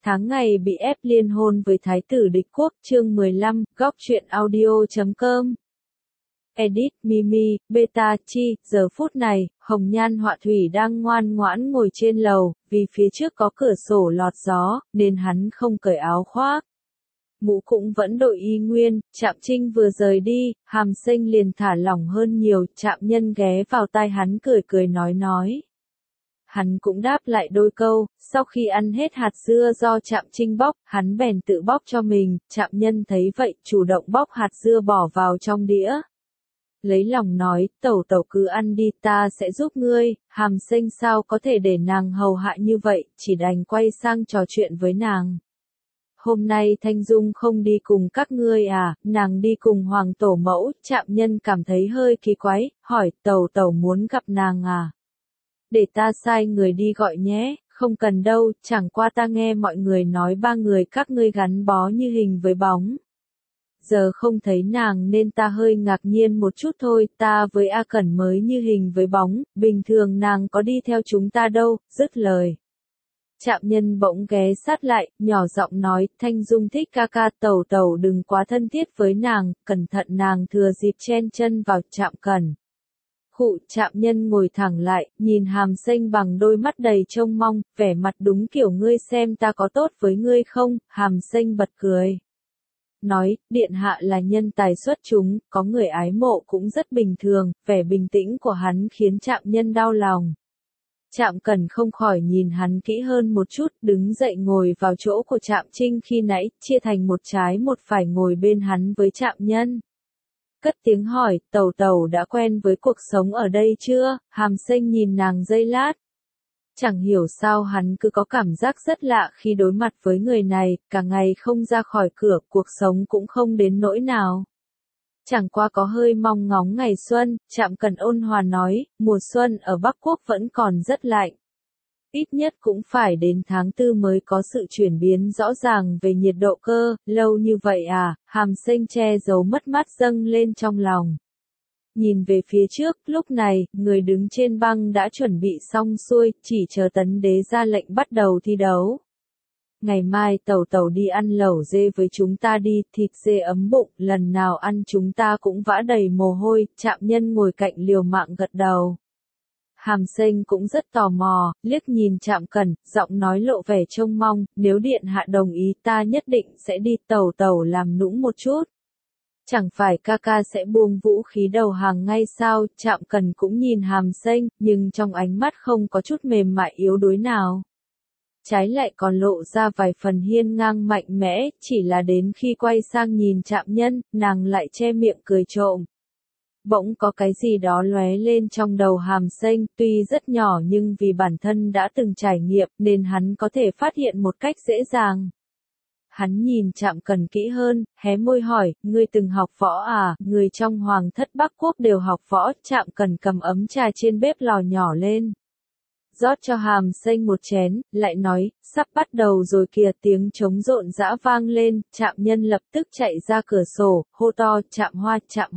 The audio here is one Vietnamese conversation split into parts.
tháng ngày bị ép liên hôn với Thái tử địch quốc, chương 15, góc truyện audio.com. Edit, Mimi, Beta, Chi, giờ phút này, Hồng Nhan Họa Thủy đang ngoan ngoãn ngồi trên lầu, vì phía trước có cửa sổ lọt gió, nên hắn không cởi áo khoác. Mũ cũng vẫn đội y nguyên, Trạm Trinh vừa rời đi, Hàm Sinh liền thả lỏng hơn nhiều, Trạm Nhân ghé vào tai hắn cười cười nói. Hắn cũng đáp lại đôi câu, sau khi ăn hết hạt dưa do Trạm Trinh bóc, hắn bèn tự bóc cho mình, Trạm Nhân thấy vậy, chủ động bóc hạt dưa bỏ vào trong đĩa. Lấy lòng nói, tẩu cứ ăn đi, ta sẽ giúp ngươi. Hàm Sinh sao có thể để nàng hầu hạ như vậy, chỉ đành quay sang trò chuyện với nàng. Hôm nay Thanh Dung không đi cùng các ngươi à, nàng đi cùng Hoàng Tổ Mẫu. Trạm Nhân cảm thấy hơi kỳ quái, hỏi, tẩu muốn gặp nàng à? Để ta sai người đi gọi nhé. Không cần đâu, chẳng qua ta nghe mọi người nói ba người các ngươi gắn bó như hình với bóng. Giờ không thấy nàng nên ta hơi ngạc nhiên một chút thôi, ta với A Cẩn mới như hình với bóng, bình thường nàng có đi theo chúng ta đâu. Dứt lời. Trạm Nhân bỗng ghé sát lại, nhỏ giọng nói, Thanh Dung thích ca ca, tẩu đừng quá thân thiết với nàng, cẩn thận nàng thừa dịp chen chân vào. Trạm Cẩn. Trạm Nhân ngồi thẳng lại, nhìn Hàm Sinh bằng đôi mắt đầy trông mong, vẻ mặt đúng kiểu ngươi xem ta có tốt với ngươi không. Hàm Sinh bật cười. Nói, điện hạ là nhân tài xuất chúng, có người ái mộ cũng rất bình thường, vẻ bình tĩnh của hắn khiến Trạm Nhân đau lòng. Trạm Cẩn không khỏi nhìn hắn kỹ hơn một chút, đứng dậy ngồi vào chỗ của Trạm Trinh khi nãy, chia thành một trái một phải ngồi bên hắn với Trạm Nhân. Cất tiếng hỏi, tẩu đã quen với cuộc sống ở đây chưa? Hàm Sinh nhìn nàng giây lát. Chẳng hiểu sao hắn cứ có cảm giác rất lạ khi đối mặt với người này, cả ngày không ra khỏi cửa, cuộc sống cũng không đến nỗi nào. Chẳng qua có hơi mong ngóng ngày xuân. Trạm Cẩn ôn hòa nói, mùa xuân ở Bắc Quốc vẫn còn rất lạnh. Ít nhất cũng phải đến tháng 4 mới có sự chuyển biến rõ ràng về nhiệt độ cơ, lâu như vậy à? Hàm Sinh che giấu mất mát dâng lên trong lòng. Nhìn về phía trước, lúc này, người đứng trên băng đã chuẩn bị xong xuôi, chỉ chờ Tấn Đế ra lệnh bắt đầu thi đấu. Ngày mai tẩu đi ăn lẩu dê với chúng ta đi, thịt dê ấm bụng, lần nào ăn chúng ta cũng vã đầy mồ hôi. Trạm Nhân ngồi cạnh liều mạng gật đầu. Hàm Sinh cũng rất tò mò, liếc nhìn Trạm Cẩn, giọng nói lộ vẻ trông mong, nếu điện hạ đồng ý ta nhất định sẽ đi. Tẩu làm nũng một chút. Chẳng phải ca ca sẽ buông vũ khí đầu hàng ngay sao? Trạm Cẩn cũng nhìn Hàm Sinh, nhưng trong ánh mắt không có chút mềm mại yếu đuối nào. Trái lại còn lộ ra vài phần hiên ngang mạnh mẽ, chỉ là đến khi quay sang nhìn Trạm Nhân, nàng lại che miệng cười trộm. Bỗng có cái gì đó lóe lên trong đầu Hàm Sinh, tuy rất nhỏ nhưng vì bản thân đã từng trải nghiệm nên hắn có thể phát hiện một cách dễ dàng. Hắn nhìn Trạm Cẩn kỹ hơn, hé môi hỏi, ngươi từng học võ à? Người trong Hoàng thất Bắc Quốc đều học võ. Trạm Cẩn cầm ấm trà trên bếp lò nhỏ lên. Rót cho Hàm Sinh một chén, lại nói, sắp bắt đầu rồi kìa. Tiếng trống rộn rã vang lên, Trạm Nhân lập tức chạy ra cửa sổ, hô to, Trạm Hoa.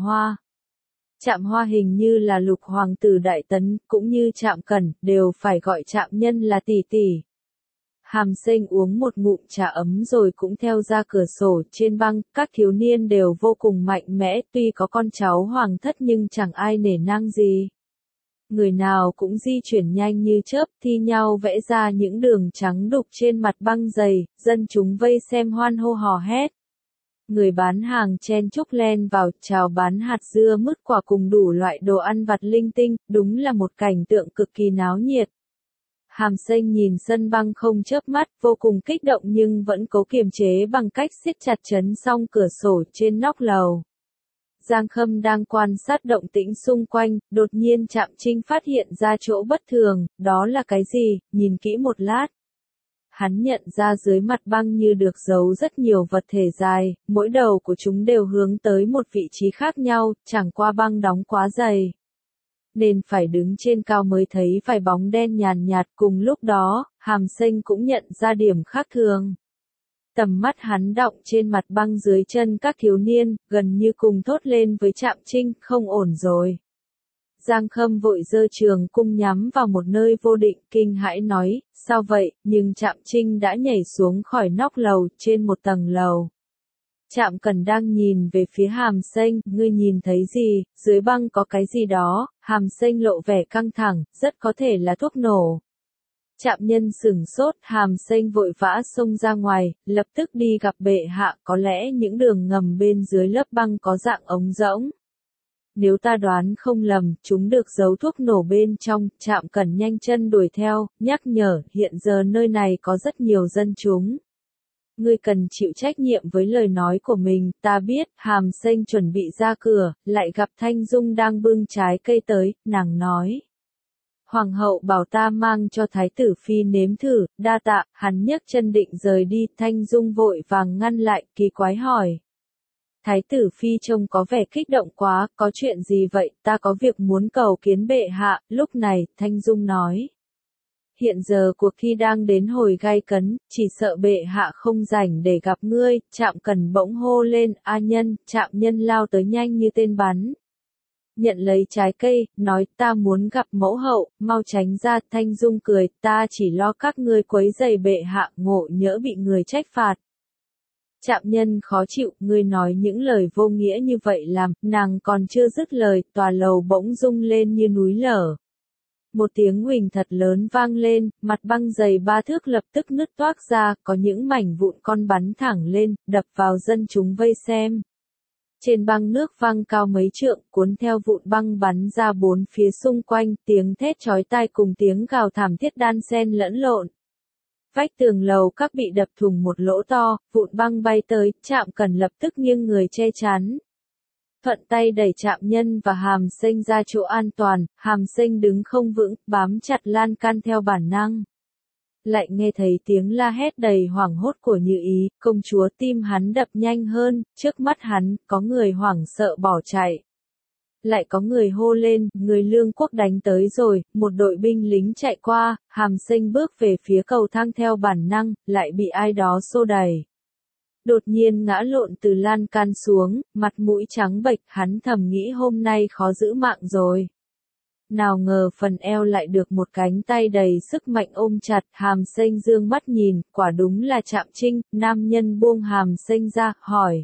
Trạm Hoa hình như là Lục Hoàng tử Đại Tấn, cũng như Trạm Cẩn, đều phải gọi Trạm Nhân là tỷ tỷ. Hàm Sinh uống một ngụm trà ấm rồi cũng theo ra cửa sổ. Trên băng, các thiếu niên đều vô cùng mạnh mẽ, tuy có con cháu hoàng thất nhưng chẳng ai nể nang gì. Người nào cũng di chuyển nhanh như chớp, thi nhau vẽ ra những đường trắng đục trên mặt băng dày, dân chúng vây xem hoan hô hò hét. Người bán hàng chen chúc len vào, chào bán hạt dưa mứt quả cùng đủ loại đồ ăn vặt linh tinh, đúng là một cảnh tượng cực kỳ náo nhiệt. Hàm Sinh nhìn sân băng không chớp mắt, vô cùng kích động nhưng vẫn cố kiềm chế bằng cách siết chặt chấn song cửa sổ trên nóc lầu. Giang Khâm đang quan sát động tĩnh xung quanh, đột nhiên Trạm Trinh phát hiện ra chỗ bất thường, đó là cái gì? Nhìn kỹ một lát. Hắn nhận ra dưới mặt băng như được giấu rất nhiều vật thể dài, mỗi đầu của chúng đều hướng tới một vị trí khác nhau, chẳng qua băng đóng quá dày. Nên phải đứng trên cao mới thấy vài bóng đen nhàn nhạt. Cùng lúc đó, Hàm Sinh cũng nhận ra điểm khác thường. Tầm mắt hắn đọng trên mặt băng dưới chân các thiếu niên, gần như cùng thốt lên với Trạm Trinh, không ổn rồi. Giang Khâm vội giơ trường cung nhắm vào một nơi vô định, kinh hãi nói, sao vậy, nhưng Trạm Trinh đã nhảy xuống khỏi nóc lầu, trên một tầng lầu. Trạm Cẩn đang nhìn về phía Hàm Xanh, ngươi nhìn thấy gì, dưới băng có cái gì đó, Hàm Xanh lộ vẻ căng thẳng, rất có thể là thuốc nổ. Trạm Nhân sửng sốt, Hàm Xanh vội vã xông ra ngoài, lập tức đi gặp bệ hạ, có lẽ những đường ngầm bên dưới lớp băng có dạng ống rỗng. Nếu ta đoán không lầm, chúng được giấu thuốc nổ bên trong, Trạm Cẩn nhanh chân đuổi theo, nhắc nhở, hiện giờ nơi này có rất nhiều dân chúng. Ngươi cần chịu trách nhiệm với lời nói của mình, ta biết, Hàm Xanh chuẩn bị ra cửa, lại gặp Thanh Dung đang bưng trái cây tới, nàng nói. Hoàng hậu bảo ta mang cho Thái tử Phi nếm thử, đa tạ, hắn nhấc chân định rời đi, Thanh Dung vội vàng ngăn lại, kỳ quái hỏi. Thái tử Phi trông có vẻ kích động quá, có chuyện gì vậy, ta có việc muốn cầu kiến bệ hạ, lúc này, Thanh Dung nói. Hiện giờ cuộc thi đang đến hồi gay cấn, chỉ sợ bệ hạ không rảnh để gặp ngươi, Trạm Cẩn bỗng hô lên, A Nhân, Trạm Nhân lao tới nhanh như tên bắn. Nhận lấy trái cây, nói ta muốn gặp mẫu hậu, mau tránh ra, Thanh Dung cười, ta chỉ lo các ngươi quấy rầy bệ hạ, ngộ nhỡ bị người trách phạt. Trạm Nhân khó chịu, ngươi nói những lời vô nghĩa như vậy làm, nàng còn chưa dứt lời, tòa lầu bỗng rung lên như núi lở. Một tiếng huỳnh thật lớn vang lên, mặt băng dày 3 thước lập tức nứt toác ra, có những mảnh vụn con bắn thẳng lên, đập vào dân chúng vây xem. Trên băng nước văng cao mấy trượng, cuốn theo vụn băng bắn ra bốn phía xung quanh, tiếng thét chói tai cùng tiếng gào thảm thiết đan xen lẫn lộn. Vách tường lầu các bị đập thủng một lỗ to, vụn băng bay tới, Trạm Cẩn lập tức nghiêng người che chắn. Thuận tay đẩy Trạm Nhân và Hàm Xanh ra chỗ an toàn, Hàm Xanh đứng không vững, bám chặt lan can theo bản năng. Lại nghe thấy tiếng la hét đầy hoảng hốt của Như Ý, công chúa, tim hắn đập nhanh hơn, trước mắt hắn, có người hoảng sợ bỏ chạy. Lại có người hô lên, người Lương quốc đánh tới rồi, một đội binh lính chạy qua, Hàm Xanh bước về phía cầu thang theo bản năng, lại bị ai đó xô đẩy. Đột nhiên ngã lộn từ lan can xuống, mặt mũi trắng bệch, hắn thầm nghĩ hôm nay khó giữ mạng rồi. Nào ngờ phần eo lại được một cánh tay đầy sức mạnh ôm chặt, Hàm Xanh dương mắt nhìn, quả đúng là Trạm Trinh, nam nhân buông Hàm Xanh ra, hỏi.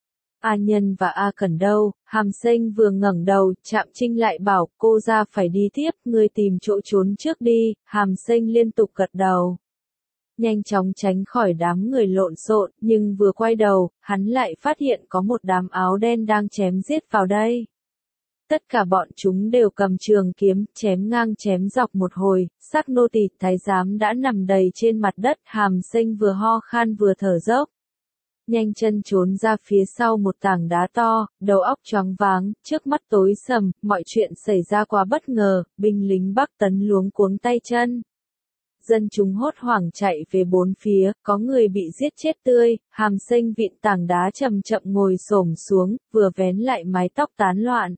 A Nhân và A Cẩn đâu? Hàm Xanh vừa ngẩng đầu, Trạm Trinh lại bảo, cô ra phải đi tiếp, ngươi tìm chỗ trốn trước đi, Hàm Xanh liên tục gật đầu. Nhanh chóng tránh khỏi đám người lộn xộn, nhưng vừa quay đầu, hắn lại phát hiện có một đám áo đen đang chém giết vào đây. Tất cả bọn chúng đều cầm trường kiếm, chém ngang chém dọc một hồi, xác nô tỳ thái giám đã nằm đầy trên mặt đất, Hàm Xanh vừa ho khan vừa thở dốc. Nhanh chân trốn ra phía sau một tảng đá to, đầu óc choáng váng, trước mắt tối sầm, mọi chuyện xảy ra quá bất ngờ, binh lính Bắc Tấn luống cuống tay chân. Dân chúng hốt hoảng chạy về bốn phía, có người bị giết chết tươi, Hàm Xanh vịn tảng đá chậm chậm ngồi xổm xuống, vừa vén lại mái tóc tán loạn.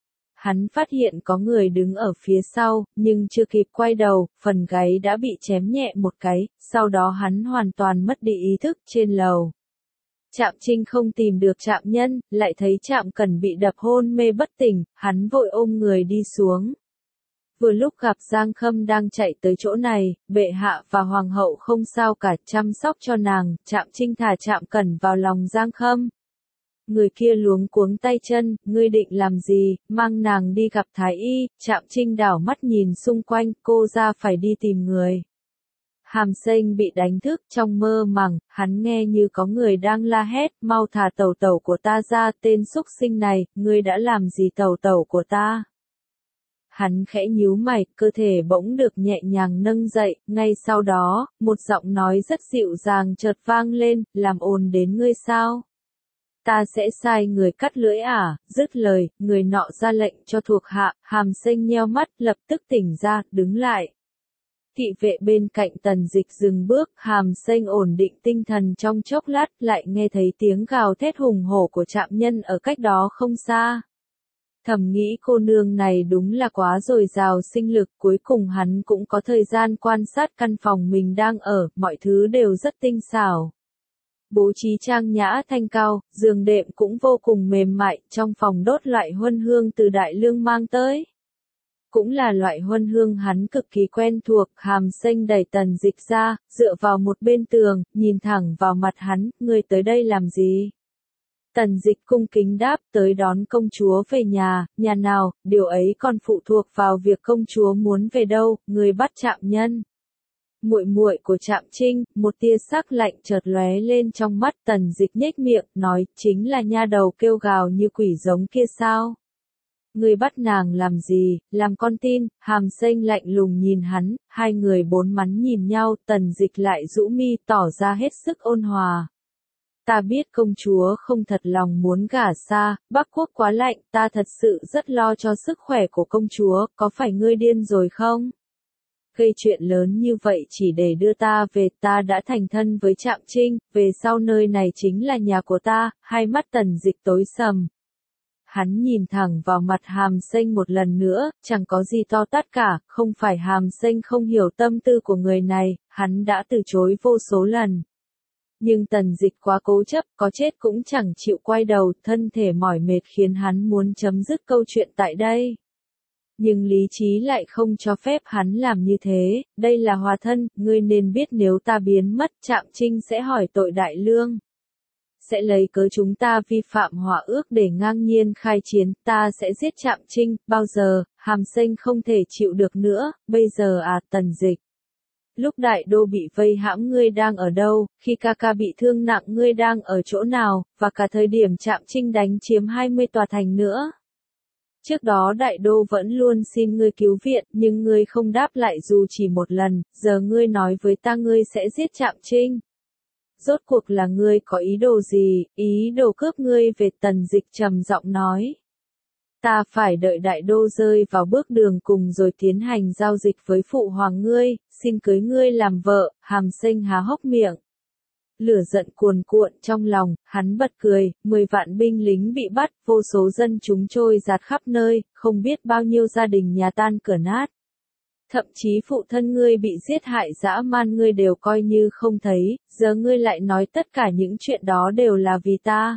Hắn phát hiện có người đứng ở phía sau, nhưng chưa kịp quay đầu, phần gáy đã bị chém nhẹ một cái, sau đó hắn hoàn toàn mất đi ý thức trên lầu. Trạm Trinh không tìm được Trạm Nhân, lại thấy Trạm Cẩn bị đập hôn mê bất tỉnh, hắn vội ôm người đi xuống. Vừa lúc gặp Giang Khâm đang chạy tới chỗ này, bệ hạ và hoàng hậu không sao cả, chăm sóc cho nàng, Trạm Trinh thả Trạm Cẩn vào lòng Giang Khâm. Người kia luống cuống tay chân, ngươi định làm gì, mang nàng đi gặp Thái Y, Trạm Trinh đảo mắt nhìn xung quanh, cô ra phải đi tìm người. Hàm Xanh bị đánh thức trong mơ màng, hắn nghe như có người đang la hét, mau thả tẩu tẩu của ta ra, tên xúc sinh này, ngươi đã làm gì tẩu tẩu của ta? Hắn khẽ nhíu mày, cơ thể bỗng được nhẹ nhàng nâng dậy, ngay sau đó, một giọng nói rất dịu dàng chợt vang lên, làm ồn đến ngươi sao? Ta sẽ sai người cắt lưỡi à, dứt lời, người nọ ra lệnh cho thuộc hạ, Hàm Xanh nheo mắt, lập tức tỉnh ra, đứng lại. Thị vệ bên cạnh Tần Dịch dừng bước, Hàm Xanh ổn định tinh thần trong chốc lát, lại nghe thấy tiếng gào thét hùng hổ của Trạm Nhân ở cách đó không xa. Thầm nghĩ cô nương này đúng là quá dồi dào sinh lực, cuối cùng hắn cũng có thời gian quan sát căn phòng mình đang ở, mọi thứ đều rất tinh xảo. Bố trí trang nhã thanh cao, giường đệm cũng vô cùng mềm mại, trong phòng đốt loại huân hương từ Đại Lương mang tới. cũng là loại huân hương hắn cực kỳ quen thuộc. Hàm Xanh đẩy Tần Dịch ra, dựa vào một bên tường, nhìn thẳng vào mặt hắn, ngươi tới đây làm gì? Tần Dịch cung kính đáp, tới đón công chúa về nhà nào, điều ấy còn phụ thuộc vào việc công chúa muốn về đâu, người bắt Trạm Nhân. Muội muội của Trạm Trinh, một tia sắc lạnh chợt lóe lên trong mắt. Tần Dịch nhếch miệng, nói, chính là nha đầu kêu gào như quỷ giống kia sao? Ngươi bắt nàng làm gì, làm con tin? Hàm Xanh lạnh lùng nhìn hắn, hai người bốn mắt nhìn nhau. Tần Dịch lại rũ mi tỏ ra hết sức ôn hòa. Ta biết công chúa không thật lòng muốn gả xa, Bắc Quốc quá lạnh, ta thật sự rất lo cho sức khỏe của công chúa, có phải ngươi điên rồi không? Gây chuyện lớn như vậy chỉ để đưa ta về, ta đã thành thân với Trạm Trinh, về sau nơi này chính là nhà của ta. Hai mắt Tần Dịch tối sầm. Hắn nhìn thẳng vào mặt Hàm Xanh một lần nữa, chẳng có gì to tát cả, không phải Hàm Xanh không hiểu tâm tư của người này, hắn đã từ chối vô số lần. Nhưng Tần Dịch quá cố chấp, có chết cũng chẳng chịu quay đầu, thân thể mỏi mệt khiến hắn muốn chấm dứt câu chuyện tại đây. Nhưng lý trí lại không cho phép hắn làm như thế, đây là hòa thân, ngươi nên biết nếu ta biến mất, Trạm Trinh sẽ hỏi tội đại lương. Sẽ lấy cớ chúng ta vi phạm hòa ước để ngang nhiên khai chiến, ta sẽ giết Trạm Trinh, bao giờ? Hàm Xanh không thể chịu được nữa, bây giờ à? Tần Dịch. Lúc đại đô bị vây hãm ngươi đang ở đâu, khi ca ca bị thương nặng ngươi đang ở chỗ nào, và cả thời điểm Trạm Trinh đánh chiếm 20 tòa thành nữa. Trước đó đại đô vẫn luôn xin ngươi cứu viện, nhưng ngươi không đáp lại dù chỉ một lần, giờ ngươi nói với ta ngươi sẽ giết Trạm Trinh. Rốt cuộc là ngươi có ý đồ gì, ý đồ cướp ngươi về? Tần Dịch trầm giọng nói. Ta phải đợi đại đô rơi vào bước đường cùng rồi tiến hành giao dịch với phụ hoàng ngươi, xin cưới ngươi làm vợ. Hàm Xanh há hốc miệng. Lửa giận cuồn cuộn trong lòng, hắn bật cười, 10 vạn binh lính bị bắt, vô số dân chúng trôi dạt khắp nơi, không biết bao nhiêu gia đình nhà tan cửa nát. Thậm chí phụ thân ngươi bị giết hại dã man ngươi đều coi như không thấy, giờ ngươi lại nói tất cả những chuyện đó đều là vì ta.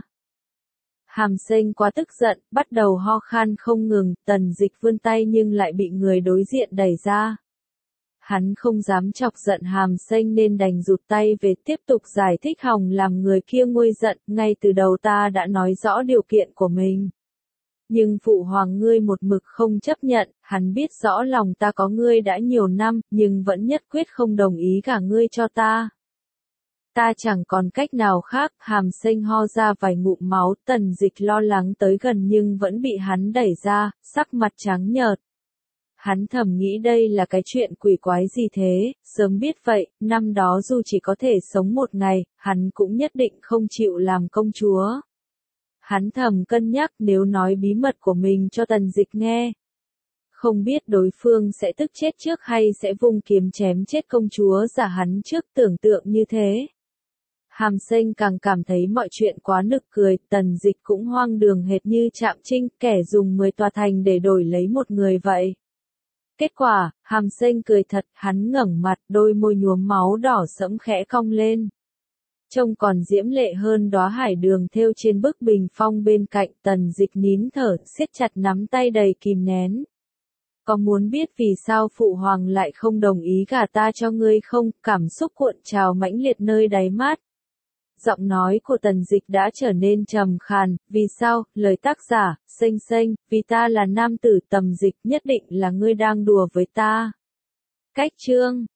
Hàm Xanh quá tức giận, bắt đầu ho khan không ngừng. Tần Dịch vươn tay nhưng lại bị người đối diện đẩy ra. Hắn không dám chọc giận Hàm Xanh nên đành rụt tay về, tiếp tục giải thích hòng làm người kia nguôi giận, ngay từ đầu ta đã nói rõ điều kiện của mình. Nhưng phụ hoàng ngươi một mực không chấp nhận, hắn biết rõ lòng ta có ngươi đã nhiều năm, nhưng vẫn nhất quyết không đồng ý gả ngươi cho ta. Ta chẳng còn cách nào khác. Hàm Xanh ho ra vài ngụm máu. Tần Dịch lo lắng tới gần nhưng vẫn bị hắn đẩy ra, sắc mặt trắng nhợt. Hắn thầm nghĩ đây là cái chuyện quỷ quái gì thế, sớm biết vậy, năm đó dù chỉ có thể sống một ngày, hắn cũng nhất định không chịu làm công chúa. Hắn thầm cân nhắc nếu nói bí mật của mình cho Tần Dịch nghe. Không biết đối phương sẽ tức chết trước hay sẽ vung kiếm chém chết công chúa giả hắn trước, tưởng tượng như thế. Hàm Xanh càng cảm thấy mọi chuyện quá nực cười. Tần Dịch cũng hoang đường hệt như Trạm Trinh, kẻ dùng 10 tòa thành để đổi lấy một người vậy. Kết quả, Hàm Xanh cười thật, hắn ngẩng mặt, đôi môi nhuốm máu đỏ sẫm khẽ cong lên. Trông còn diễm lệ hơn đóa hải đường thêu trên bức bình phong bên cạnh. Tần Dịch nín thở, siết chặt nắm tay đầy kìm nén. Có muốn biết vì sao phụ hoàng lại không đồng ý gả ta cho ngươi không? Cảm xúc cuộn trào mãnh liệt nơi đáy mắt. Giọng nói của Tần Dịch đã trở nên trầm khàn. Vì sao? Lời tác giả, Xanh Xanh, vì ta là nam tử. Tầm Dịch, nhất định là ngươi đang đùa với ta. Cách chương